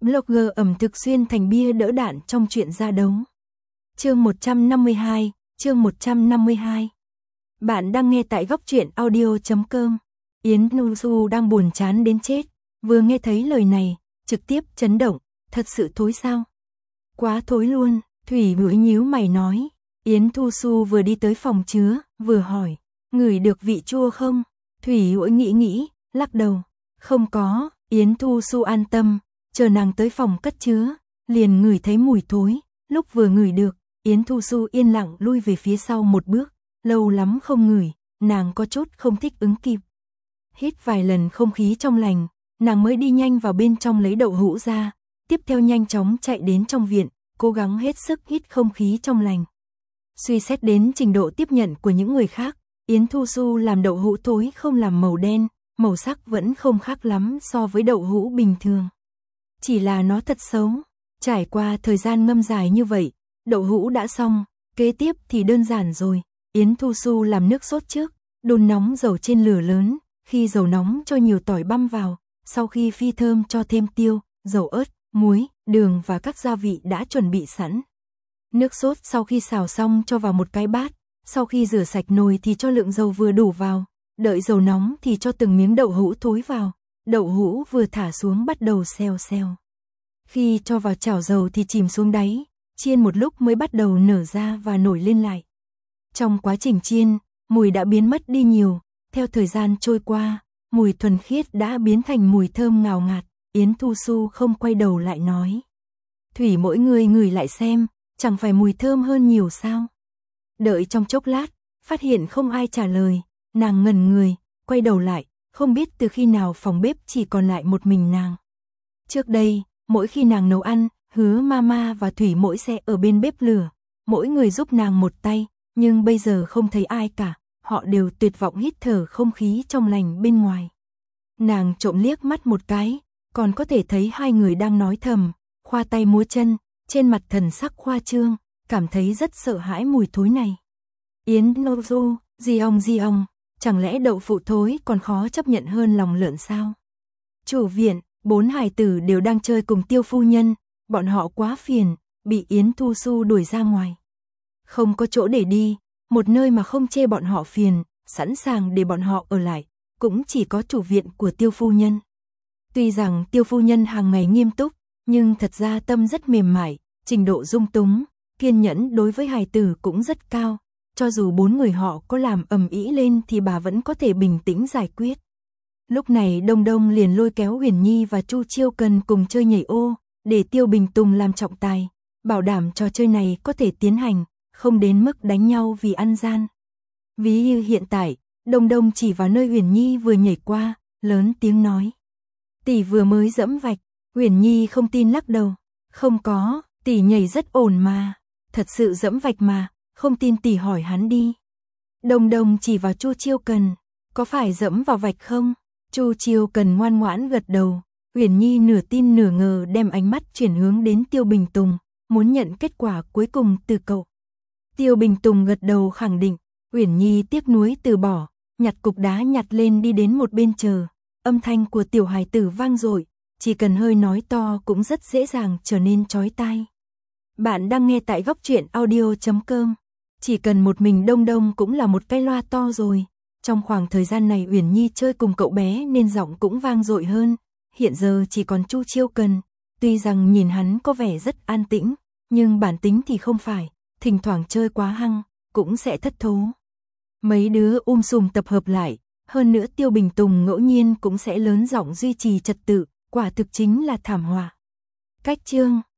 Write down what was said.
Blogger ẩm thực xuyên thành bia đỡ đạn trong chuyện ra đấu. Chương 152, chương 152. Bạn đang nghe tại góc truyện audio.com. Yến Nu Su đang buồn chán đến chết, vừa nghe thấy lời này, trực tiếp chấn động, thật sự thối sao? Quá thối luôn, Thủy Bưởi nhíu mày nói. Yến Thu Su vừa đi tới phòng chứa, vừa hỏi, ngửi được vị chua không? Thủy Bưởi nghĩ, lắc đầu, không có. Yến Thu Su an tâm, chờ nàng tới phòng cất chứa, liền ngửi thấy mùi thối, lúc vừa ngửi được, Yến Thu Su yên lặng lui về phía sau một bước, lâu lắm không ngửi, nàng có chút không thích ứng kịp. Hít vài lần không khí trong lành, nàng mới đi nhanh vào bên trong lấy đậu hũ ra, tiếp theo nhanh chóng chạy đến trong viện, cố gắng hết sức hít không khí trong lành. Suy xét đến trình độ tiếp nhận của những người khác, Yến Thu Su làm đậu hũ thối không làm màu đen, màu sắc vẫn không khác lắm so với đậu hũ bình thường. Chỉ là nó thật xấu. Trải qua thời gian ngâm dài như vậy, đậu hũ đã xong, kế tiếp thì đơn giản rồi. Yến Thu Su làm nước sốt trước, đun nóng dầu trên lửa lớn, khi dầu nóng cho nhiều tỏi băm vào, sau khi phi thơm cho thêm tiêu, dầu ớt, muối, đường và các gia vị đã chuẩn bị sẵn. Nước sốt sau khi xào xong cho vào một cái bát, sau khi rửa sạch nồi thì cho lượng dầu vừa đủ vào, đợi dầu nóng thì cho từng miếng đậu hũ thối vào, đậu hũ vừa thả xuống bắt đầu xèo xèo. Khi cho vào chảo dầu thì chìm xuống đáy, chiên một lúc mới bắt đầu nở ra và nổi lên lại. Trong quá trình chiên, mùi đã biến mất đi nhiều, theo thời gian trôi qua, mùi thuần khiết đã biến thành mùi thơm ngào ngạt. Yến Thu Su không quay đầu lại nói. Thủy mỗi người ngửi lại xem, chẳng phải mùi thơm hơn nhiều sao? Đợi trong chốc lát, phát hiện không ai trả lời, nàng ngẩn người, quay đầu lại, không biết từ khi nào phòng bếp chỉ còn lại một mình nàng. Trước đây, mỗi khi nàng nấu ăn, Hứa Mama và Thủy mỗi sẽ ở bên bếp lửa, mỗi người giúp nàng một tay, nhưng bây giờ không thấy ai cả, họ đều tuyệt vọng hít thở không khí trong lành bên ngoài. Nàng trộm liếc mắt một cái, còn có thể thấy hai người đang nói thầm, khoa tay múa chân, trên mặt thần sắc khoa trương, cảm thấy rất sợ hãi mùi thối này. Yến Nu Su, gì ông, chẳng lẽ đậu phụ thối còn khó chấp nhận hơn lòng lợn sao? Chủ viện, 4 hài tử đều đang chơi cùng Tiêu phu nhân, bọn họ quá phiền, bị Yến Thu Su đuổi ra ngoài. Không có chỗ để đi, một nơi mà không chê bọn họ phiền, sẵn sàng để bọn họ ở lại, cũng chỉ có chủ viện của Tiêu phu nhân. Tuy rằng Tiêu phu nhân hàng ngày nghiêm túc, nhưng thật ra tâm rất mềm mại, trình độ dung túng, kiên nhẫn đối với hài tử cũng rất cao. Cho dù 4 người họ có làm ầm ĩ lên thì bà vẫn có thể bình tĩnh giải quyết. Lúc này Đông Đông liền lôi kéo Huyền Nhi và Chu Chiêu Cần cùng chơi nhảy ô, để Tiêu Bình Tùng làm trọng tài, bảo đảm trò chơi này có thể tiến hành, không đến mức đánh nhau vì ăn gian. Ví như hiện tại, Đông Đông chỉ vào nơi Huyền Nhi vừa nhảy qua, lớn tiếng nói. Tỷ vừa mới dẫm vạch, Huyền Nhi không tin lắc đầu. Không có, tỷ nhảy rất ổn mà, thật sự dẫm vạch mà, không tin tỷ hỏi hắn đi. Đông Đông chỉ vào Chu Chiêu Cần, có phải dẫm vào vạch không? Chu Chiêu Cần ngoan ngoãn gật đầu. Huyền Nhi nửa tin nửa ngờ đem ánh mắt chuyển hướng đến Tiêu Bình Tùng, muốn nhận kết quả cuối cùng từ cậu. Tiêu Bình Tùng gật đầu khẳng định, Huyền Nhi tiếc nuối từ bỏ, nhặt cục đá nhặt lên đi đến một bên chờ. Âm thanh của tiểu hài tử vang dội, chỉ cần hơi nói to cũng rất dễ dàng trở nên chói tai. Bạn đang nghe tại góc truyện audio.com. Chỉ cần một mình Đông Đông cũng là một cái loa to rồi. Trong khoảng thời gian này Uyển Nhi chơi cùng cậu bé nên giọng cũng vang dội hơn. Hiện giờ chỉ còn Chu Chiêu Cần, tuy rằng nhìn hắn có vẻ rất an tĩnh, nhưng bản tính thì không phải, thỉnh thoảng chơi quá hăng, cũng sẽ thất thố. Mấy đứa sùm tập hợp lại, hơn nữa Tiêu Bình Tùng ngẫu nhiên cũng sẽ lớn giọng duy trì trật tự, quả thực chính là thảm họa. Cách chương